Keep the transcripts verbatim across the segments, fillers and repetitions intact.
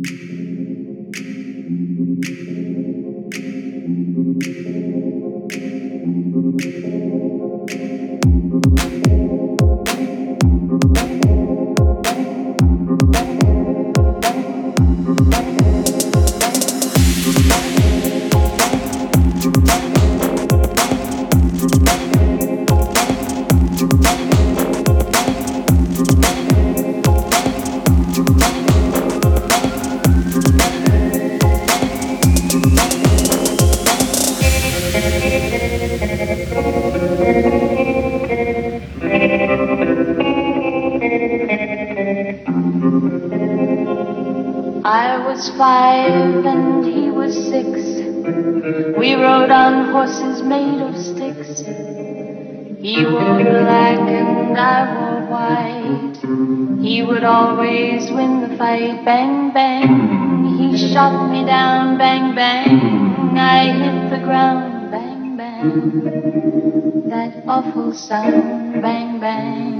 I was five and he was six. We rode on horses made of sticks. He wore black and I wore white. He would always win the fight. Bang, bang, he shot me down. Bang, bang, I hit the ground. Bang, bang, that awful sound. Bang, bang,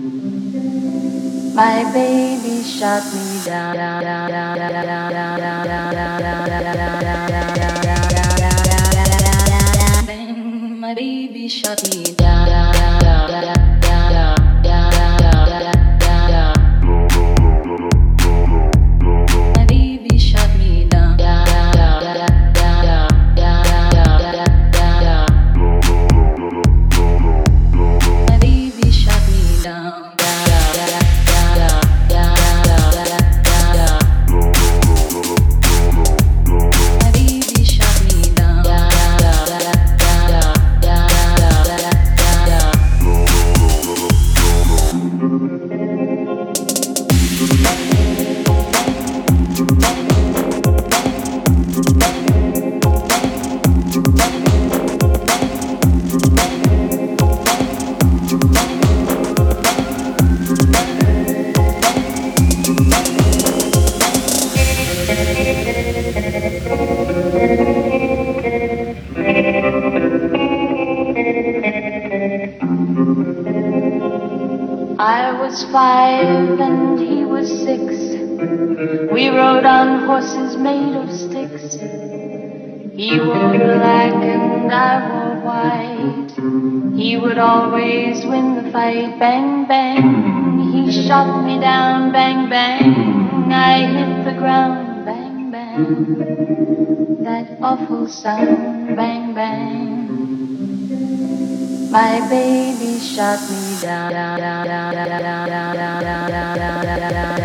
my baby shot me down. Bang, my baby shot me down. My baby shot me down. My baby shot me down. I was five and he was six. We rode on horses made of sticks. He wore black and I wore white. He would always win the fight. Bang, bang, he shot me down. Bang, bang, I hit the ground. Bang, bang, that awful sound. Bang, bang, my baby shot me down.